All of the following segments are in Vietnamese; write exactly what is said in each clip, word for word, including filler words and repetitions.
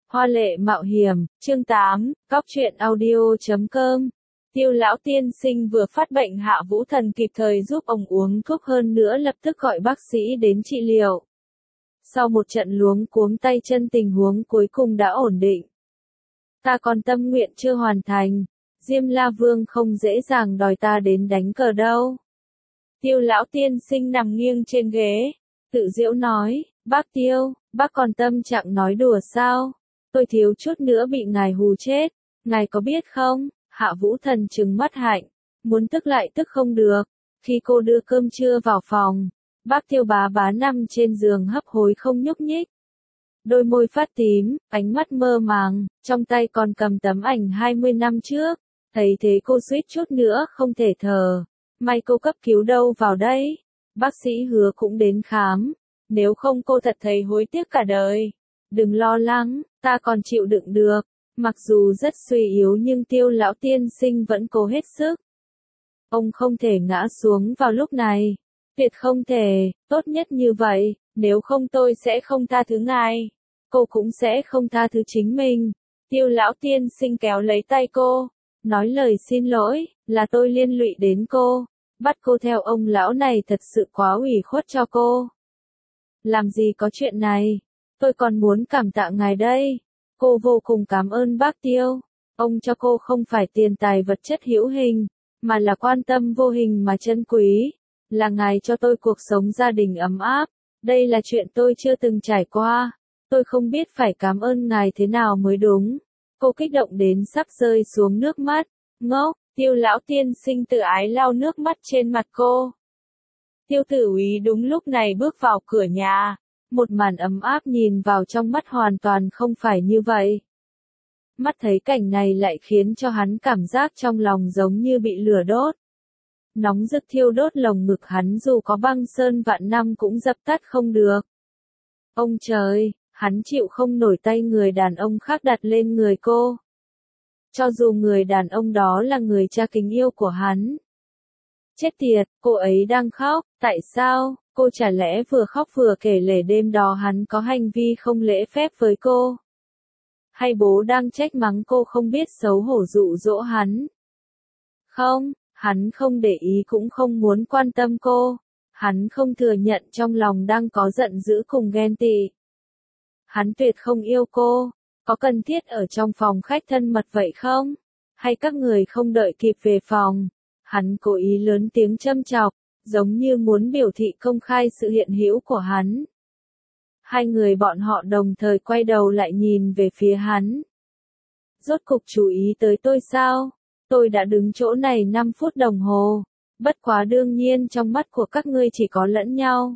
Hoa lệ mạo hiểm, chương tám, cóc truyện audio chấm com. Tiêu lão tiên sinh vừa phát bệnh, Hạ Vũ Thần kịp thời giúp ông uống thuốc, hơn nữa lập tức gọi bác sĩ đến trị liệu. Sau một trận luống cuống tay chân, tình huống cuối cùng đã ổn định. Ta còn tâm nguyện chưa hoàn thành, Diêm La Vương không dễ dàng đòi ta đến đánh cờ đâu. Tiêu lão tiên sinh nằm nghiêng trên ghế, tự giễu nói, bác Tiêu, bác còn tâm trạng nói đùa sao? Tôi thiếu chút nữa bị ngài hù chết, ngài có biết không? Hạ Vũ Thần trừng mắt Hạnh, muốn tức lại tức không được. Khi cô đưa cơm trưa vào phòng, bác Tiêu bá bá nằm trên giường hấp hối không nhúc nhích. Đôi môi phát tím, ánh mắt mơ màng, trong tay còn cầm tấm ảnh hai mươi năm trước. Thấy thế cô suýt chút nữa không thể thở. May cô cấp cứu đâu vào đây. Bác sĩ hứa cũng đến khám. Nếu không cô thật thấy hối tiếc cả đời. Đừng lo lắng, ta còn chịu đựng được. Mặc dù rất suy yếu nhưng Tiêu lão tiên sinh vẫn cố hết sức. Ông không thể ngã xuống vào lúc này. Tuyệt không thể, tốt nhất như vậy, nếu không tôi sẽ không tha thứ ngài. Cô cũng sẽ không tha thứ chính mình. Tiêu lão tiên sinh kéo lấy tay cô, nói lời xin lỗi, là tôi liên lụy đến cô. Bắt cô theo ông lão này thật sự quá ủy khuất cho cô. Làm gì có chuyện này, tôi còn muốn cảm tạ ngài đây. Cô vô cùng cảm ơn bác Tiêu. Ông cho cô không phải tiền tài vật chất hữu hình, mà là quan tâm vô hình mà chân quý. Là ngài cho tôi cuộc sống gia đình ấm áp. Đây là chuyện tôi chưa từng trải qua. Tôi không biết phải cảm ơn ngài thế nào mới đúng. Cô kích động đến sắp rơi xuống nước mắt. Ngốc, Tiêu lão tiên sinh tự ái lau nước mắt trên mặt cô. Tiêu tử úy đúng lúc này bước vào cửa nhà. Một màn ấm áp nhìn vào trong mắt hoàn toàn không phải như vậy. Mắt thấy cảnh này lại khiến cho hắn cảm giác trong lòng giống như bị lửa đốt. Nóng rực thiêu đốt lồng ngực hắn, dù có băng sơn vạn năm cũng dập tắt không được. Ông trời, hắn chịu không nổi tay người đàn ông khác đặt lên người cô. Cho dù người đàn ông đó là người cha kính yêu của hắn. Chết tiệt, cô ấy đang khóc, tại sao? Cô chả lẽ vừa khóc vừa kể lể đêm đó hắn có hành vi không lễ phép với cô? Hay bố đang trách mắng cô không biết xấu hổ dụ dỗ hắn? Không, hắn không để ý cũng không muốn quan tâm cô. Hắn không thừa nhận trong lòng đang có giận dữ cùng ghen tị. Hắn tuyệt không yêu cô. Có cần thiết ở trong phòng khách thân mật vậy không? Hay các người không đợi kịp về phòng? Hắn cố ý lớn tiếng châm chọc, giống như muốn biểu thị công khai sự hiện hữu của hắn. Hai người bọn họ đồng thời quay đầu lại nhìn về phía hắn. Rốt cục chú ý tới tôi sao? Tôi đã đứng chỗ này năm phút đồng hồ. Bất quá đương nhiên trong mắt của các ngươi chỉ có lẫn nhau.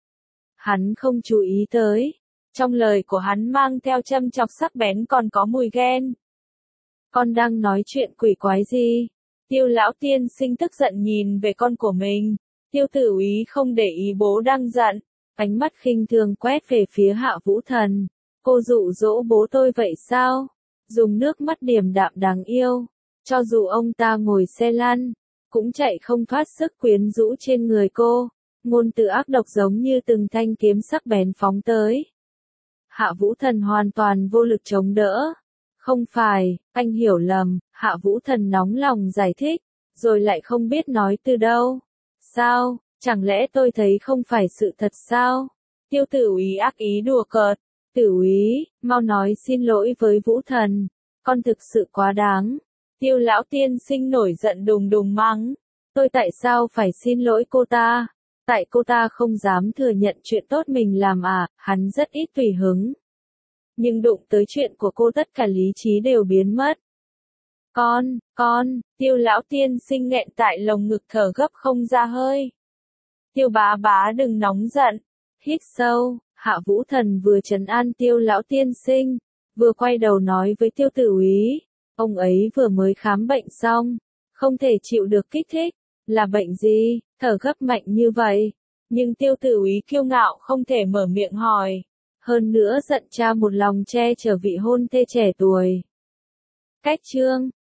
Hắn không chú ý tới. Trong lời của hắn mang theo châm chọc sắc bén còn có mùi ghen. Con đang nói chuyện quỷ quái gì? Tiêu lão tiên sinh tức giận nhìn về con của mình. Tiêu tử úy không để ý bố đang giận. Ánh mắt khinh thường quét về phía Hạ Vũ Thần. Cô dụ dỗ bố tôi vậy sao? Dùng nước mắt điềm đạm đáng yêu. Cho dù ông ta ngồi xe lăn, cũng chạy không thoát sức quyến rũ trên người cô. Ngôn từ ác độc giống như từng thanh kiếm sắc bén phóng tới. Hạ Vũ Thần hoàn toàn vô lực chống đỡ. Không phải, anh hiểu lầm. Hạ Vũ Thần nóng lòng giải thích, rồi lại không biết nói từ đâu. Sao, chẳng lẽ tôi thấy không phải sự thật sao? Tiêu tử úy ác ý đùa cợt. Tử úy, mau nói xin lỗi với Vũ Thần. Con thực sự quá đáng. Tiêu lão tiên sinh nổi giận đùng đùng mắng. Tôi tại sao phải xin lỗi cô ta? Tại cô ta không dám thừa nhận chuyện tốt mình làm à? Hắn rất ít tùy hứng. Nhưng đụng tới chuyện của cô tất cả lý trí đều biến mất. Con, con, tiêu lão tiên sinh nghẹn tại lồng ngực thở gấp không ra hơi. Tiêu bá bá đừng nóng giận. Hít sâu, Hạ Vũ Thần vừa trấn an tiêu lão tiên sinh, vừa quay đầu nói với tiêu tử úy. Ông ấy vừa mới khám bệnh xong, không thể chịu được kích thích. Là bệnh gì, thở gấp mạnh như vậy? Nhưng tiêu tử úy kiêu ngạo không thể mở miệng hỏi. Hơn nữa giận cha một lòng che chở vị hôn thê trẻ tuổi. Cách chương